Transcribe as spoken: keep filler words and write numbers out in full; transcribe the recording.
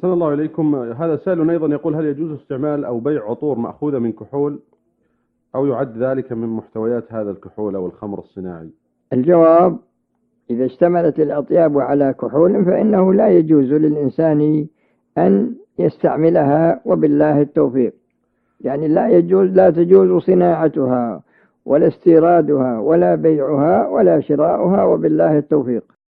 أحسن الله إليكم. هذا سائل أيضا يقول: هل يجوز استعمال أو بيع عطور مأخوذة من كحول، أو يعد ذلك من محتويات هذا الكحول أو الخمر الصناعي؟ الجواب: إذا اشتملت الأطياب على كحول فإنه لا يجوز للإنسان أن يستعملها، وبالله التوفيق. يعني لا يجوز لا تجوز صناعتها ولا استيرادها ولا بيعها ولا شراؤها، وبالله التوفيق.